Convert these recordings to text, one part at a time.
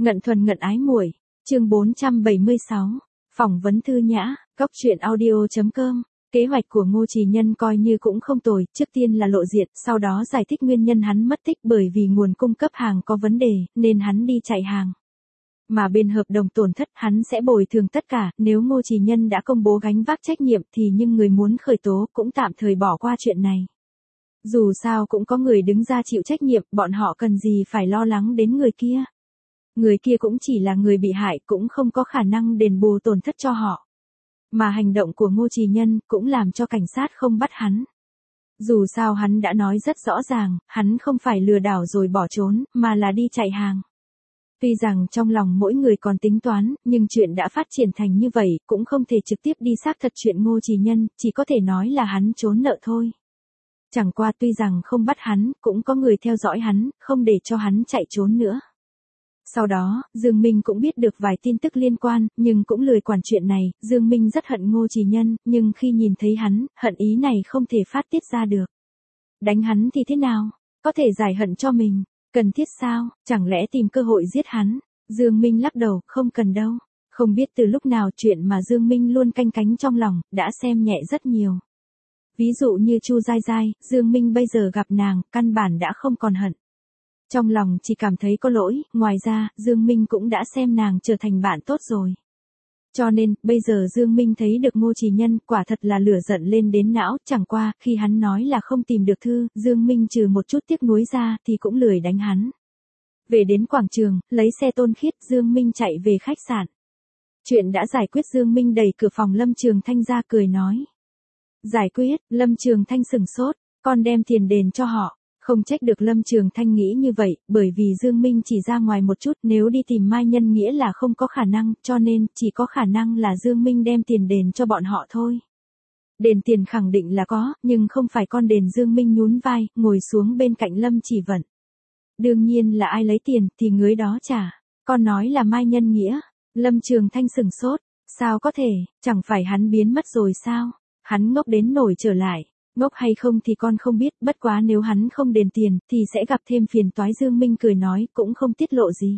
Ngận thuần ngận ái muội, chương 476, phỏng vấn Thư Nhã, Cóc truyện audio.com. Kế hoạch của Ngô Trì Nhân coi như cũng không tồi, trước tiên là lộ diện, sau đó giải thích nguyên nhân hắn mất tích bởi vì nguồn cung cấp hàng có vấn đề, nên hắn đi chạy hàng. Mà bên hợp đồng tổn thất hắn sẽ bồi thường tất cả, nếu Ngô Trì Nhân đã công bố gánh vác trách nhiệm thì nhưng người muốn khởi tố cũng tạm thời bỏ qua chuyện này. Dù sao cũng có người đứng ra chịu trách nhiệm, bọn họ cần gì phải lo lắng đến người kia. Người kia cũng chỉ là người bị hại, cũng không có khả năng đền bù tổn thất cho họ. Mà hành động của Ngô Trì Nhân cũng làm cho cảnh sát không bắt hắn. Dù sao hắn đã nói rất rõ ràng, hắn không phải lừa đảo rồi bỏ trốn, mà là đi chạy hàng. Tuy rằng trong lòng mỗi người còn tính toán, nhưng chuyện đã phát triển thành như vậy, cũng không thể trực tiếp đi xác thật chuyện Ngô Trì Nhân, chỉ có thể nói là hắn trốn nợ thôi. Chẳng qua tuy rằng không bắt hắn, cũng có người theo dõi hắn, không để cho hắn chạy trốn nữa. Sau đó, Dương Minh cũng biết được vài tin tức liên quan, nhưng cũng lười quản chuyện này, Dương Minh rất hận Ngô Trì Nhân, nhưng khi nhìn thấy hắn, hận ý này không thể phát tiết ra được. Đánh hắn thì thế nào? Có thể giải hận cho mình, cần thiết sao? Chẳng lẽ tìm cơ hội giết hắn? Dương Minh lắc đầu, không cần đâu. Không biết từ lúc nào chuyện mà Dương Minh luôn canh cánh trong lòng, đã xem nhẹ rất nhiều. Ví dụ như Chu Giai Giai, Dương Minh bây giờ gặp nàng, căn bản đã không còn hận. Trong lòng chỉ cảm thấy có lỗi, ngoài ra, Dương Minh cũng đã xem nàng trở thành bạn tốt rồi. Cho nên, bây giờ Dương Minh thấy được Ngô Trì Nhân, quả thật là lửa giận lên đến não, chẳng qua, khi hắn nói là không tìm được thư, Dương Minh trừ một chút tiếc nuối ra, thì cũng lười đánh hắn. Về đến quảng trường, lấy xe Tôn Khiết, Dương Minh chạy về khách sạn. Chuyện đã giải quyết, Dương Minh đẩy cửa phòng Lâm Trường Thanh ra cười nói. Giải quyết, Lâm Trường Thanh sửng sốt, con đem tiền đền cho họ. Không trách được Lâm Trường Thanh nghĩ như vậy, bởi vì Dương Minh chỉ ra ngoài một chút, nếu đi tìm Mai Nhân Nghĩa là không có khả năng, cho nên, chỉ có khả năng là Dương Minh đem tiền đền cho bọn họ thôi. Đền tiền khẳng định là có, nhưng không phải con đền. Dương Minh nhún vai, ngồi xuống bên cạnh Lâm Chỉ Vận. Đương nhiên là ai lấy tiền, thì người đó trả. Con nói là Mai Nhân Nghĩa. Lâm Trường Thanh sửng sốt, sao có thể, chẳng phải hắn biến mất rồi sao? Hắn ngốc đến nổi trở lại. Ngốc hay không thì con không biết, bất quá nếu hắn không đền tiền, thì sẽ gặp thêm phiền toái. Dương Minh cười nói, cũng không tiết lộ gì.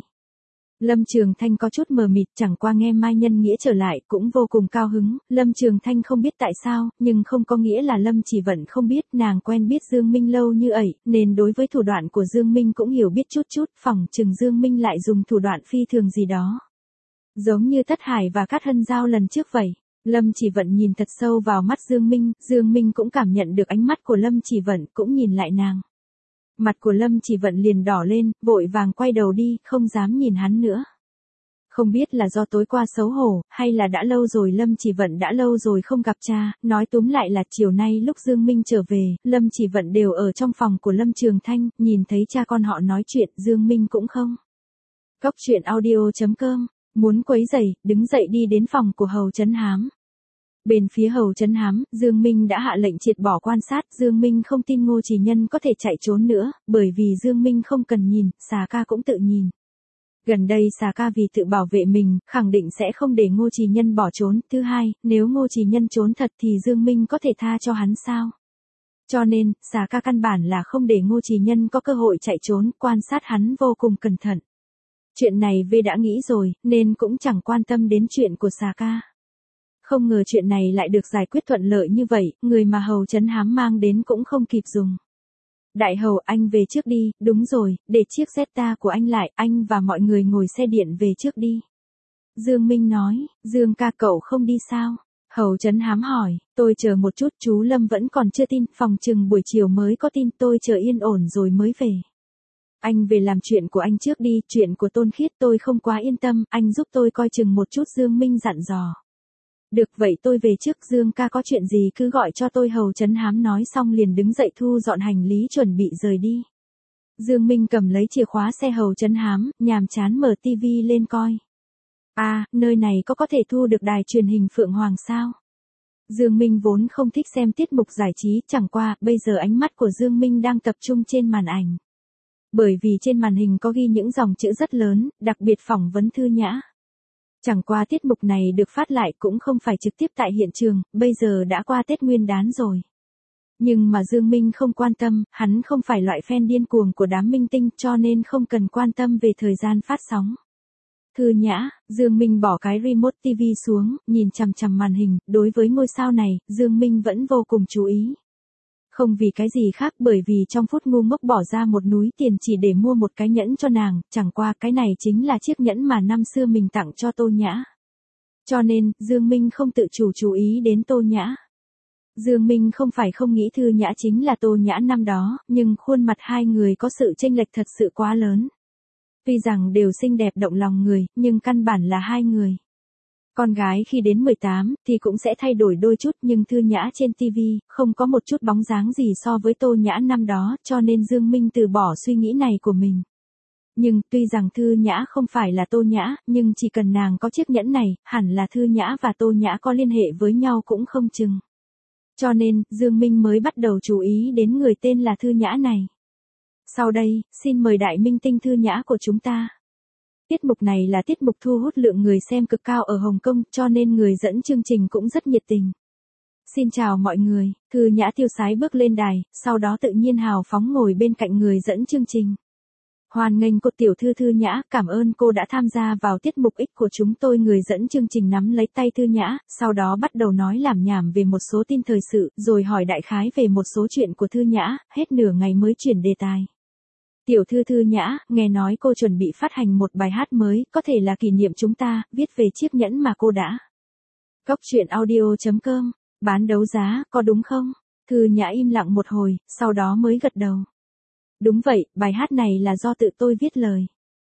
Lâm Trường Thanh có chút mờ mịt, chẳng qua nghe Mai Nhân Nghĩa trở lại, cũng vô cùng cao hứng. Lâm Trường Thanh không biết tại sao, nhưng không có nghĩa là Lâm Chỉ Vận không biết, nàng quen biết Dương Minh lâu như ẩy, nên đối với thủ đoạn của Dương Minh cũng hiểu biết chút chút, phỏng chừng Dương Minh lại dùng thủ đoạn phi thường gì đó. Giống như Thất Hải và Cát Hân Giao lần trước vậy. Lâm Chỉ Vận nhìn thật sâu vào mắt Dương Minh cũng cảm nhận được ánh mắt của Lâm Chỉ Vận, cũng nhìn lại nàng. Mặt của Lâm Chỉ Vận liền đỏ lên, vội vàng quay đầu đi, không dám nhìn hắn nữa. Không biết là do tối qua xấu hổ, hay là đã lâu rồi Lâm Chỉ Vận đã lâu rồi không gặp cha, nói túm lại là chiều nay lúc Dương Minh trở về, Lâm Chỉ Vận đều ở trong phòng của Lâm Trường Thanh, nhìn thấy cha con họ nói chuyện, Dương Minh cũng không. Cóc truyện audio.com. Muốn quấy rầy, đứng dậy đi đến phòng của Hầu Trấn Hám. Bên phía Hầu Trấn Hám, Dương Minh đã hạ lệnh triệt bỏ quan sát, Dương Minh không tin Ngô Trì Nhân có thể chạy trốn nữa, bởi vì Dương Minh không cần nhìn, Xà Ca cũng tự nhìn. Gần đây Xà Ca vì tự bảo vệ mình, khẳng định sẽ không để Ngô Trì Nhân bỏ trốn. Thứ hai, nếu Ngô Trì Nhân trốn thật thì Dương Minh có thể tha cho hắn sao? Cho nên, Xà Ca căn bản là không để Ngô Trì Nhân có cơ hội chạy trốn, quan sát hắn vô cùng cẩn thận. Chuyện này V đã nghĩ rồi, nên cũng chẳng quan tâm đến chuyện của Xà Ca. Không ngờ chuyện này lại được giải quyết thuận lợi như vậy, người mà Hầu Trấn Hám mang đến cũng không kịp dùng. Đại Hầu, anh về trước đi, đúng rồi, để chiếc Zeta của anh lại, anh và mọi người ngồi xe điện về trước đi. Dương Minh nói, Dương ca cậu không đi sao? Hầu Trấn Hám hỏi, tôi chờ một chút, chú Lâm vẫn còn chưa tin, phòng chừng buổi chiều mới có tin, tôi chờ yên ổn rồi mới về. Anh về làm chuyện của anh trước đi, chuyện của Tôn Khiết tôi không quá yên tâm, anh giúp tôi coi chừng một chút. Dương Minh dặn dò. Được vậy tôi về trước, Dương ca có chuyện gì cứ gọi cho tôi. Hầu Trấn Hám nói xong liền đứng dậy thu dọn hành lý chuẩn bị rời đi. Dương Minh cầm lấy chìa khóa xe Hầu Trấn Hám, nhàm chán mở tivi lên coi. À, nơi này có thể thu được đài truyền hình Phượng Hoàng sao? Dương Minh vốn không thích xem tiết mục giải trí, chẳng qua, bây giờ ánh mắt của Dương Minh đang tập trung trên màn ảnh. Bởi vì trên màn hình có ghi những dòng chữ rất lớn, đặc biệt phỏng vấn Thư Nhã. Chẳng qua tiết mục này được phát lại cũng không phải trực tiếp tại hiện trường, bây giờ đã qua Tết Nguyên đán rồi. Nhưng mà Dương Minh không quan tâm, hắn không phải loại fan điên cuồng của đám minh tinh, cho nên không cần quan tâm về thời gian phát sóng. Thư Nhã, Dương Minh bỏ cái remote TV xuống, nhìn chằm chằm màn hình, đối với ngôi sao này, Dương Minh vẫn vô cùng chú ý. Không vì cái gì khác bởi vì trong phút ngu ngốc bỏ ra một núi tiền chỉ để mua một cái nhẫn cho nàng, chẳng qua cái này chính là chiếc nhẫn mà năm xưa mình tặng cho Tô Nhã. Cho nên, Dương Minh không tự chủ chú ý đến Tô Nhã. Dương Minh không phải không nghĩ Thư Nhã chính là Tô Nhã năm đó, nhưng khuôn mặt hai người có sự chênh lệch thật sự quá lớn. Tuy rằng đều xinh đẹp động lòng người, nhưng căn bản là hai người. Con gái khi đến 18 thì cũng sẽ thay đổi đôi chút, nhưng Thư Nhã trên TV không có một chút bóng dáng gì so với Tô Nhã năm đó, cho nên Dương Minh từ bỏ suy nghĩ này của mình. Nhưng tuy rằng Thư Nhã không phải là Tô Nhã, nhưng chỉ cần nàng có chiếc nhẫn này, hẳn là Thư Nhã và Tô Nhã có liên hệ với nhau cũng không chừng. Cho nên, Dương Minh mới bắt đầu chú ý đến người tên là Thư Nhã này. Sau đây, xin mời đại minh tinh Thư Nhã của chúng ta. Tiết mục này là tiết mục thu hút lượng người xem cực cao ở Hồng Kông, cho nên người dẫn chương trình cũng rất nhiệt tình. Xin chào mọi người, Thư Nhã tiêu sái bước lên đài, sau đó tự nhiên hào phóng ngồi bên cạnh người dẫn chương trình. Hoan nghênh cô tiểu thư Thư Nhã, cảm ơn cô đã tham gia vào tiết mục X của chúng tôi. Người dẫn chương trình nắm lấy tay Thư Nhã, sau đó bắt đầu nói lảm nhảm về một số tin thời sự, rồi hỏi đại khái về một số chuyện của Thư Nhã, hết nửa ngày mới chuyển đề tài. Tiểu thư Thư Nhã, nghe nói cô chuẩn bị phát hành một bài hát mới, có thể là kỷ niệm chúng ta, viết về chiếc nhẫn mà cô đã. Cóc truyện audio.com, bán đấu giá, có đúng không? Thư Nhã im lặng một hồi, sau đó mới gật đầu. Đúng vậy, bài hát này là do tự tôi viết lời.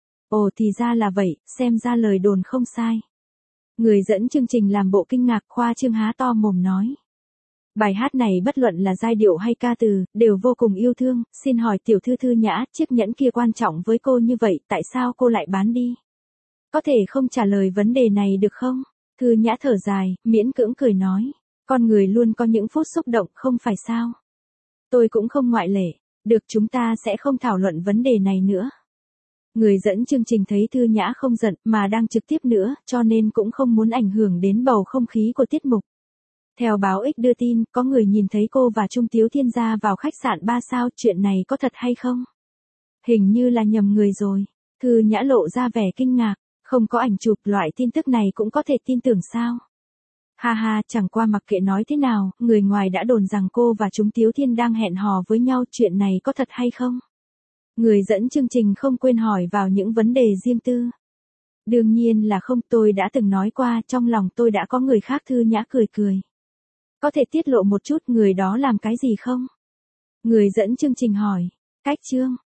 Ồ thì ra là vậy, xem ra lời đồn không sai. Người dẫn chương trình làm bộ kinh ngạc, khoa trương há to mồm nói. Bài hát này bất luận là giai điệu hay ca từ, đều vô cùng yêu thương, xin hỏi tiểu thư Thư Nhã, chiếc nhẫn kia quan trọng với cô như vậy, tại sao cô lại bán đi? Có thể không trả lời vấn đề này được không? Thư Nhã thở dài, miễn cưỡng cười nói. Con người luôn có những phút xúc động, không phải sao? Tôi cũng không ngoại lệ. Được, chúng ta sẽ không thảo luận vấn đề này nữa. Người dẫn chương trình thấy Thư Nhã không giận mà đang trực tiếp nữa, cho nên cũng không muốn ảnh hưởng đến bầu không khí của tiết mục. Theo báo X đưa tin, có người nhìn thấy cô và Trung Tiếu Thiên ra vào khách sạn 3 sao, chuyện này có thật hay không? Hình như là nhầm người rồi. Thư Nhã lộ ra vẻ kinh ngạc, không có ảnh chụp, loại tin tức này cũng có thể tin tưởng sao? Ha ha, chẳng qua mặc kệ nói thế nào, người ngoài đã đồn rằng cô và Trung Tiếu Thiên đang hẹn hò với nhau, chuyện này có thật hay không? Người dẫn chương trình không quên hỏi vào những vấn đề riêng tư. Đương nhiên là không, tôi đã từng nói qua, trong lòng tôi đã có người khác. Thư Nhã cười cười. Có thể tiết lộ một chút người đó làm cái gì không? Người dẫn chương trình hỏi. Cách chương.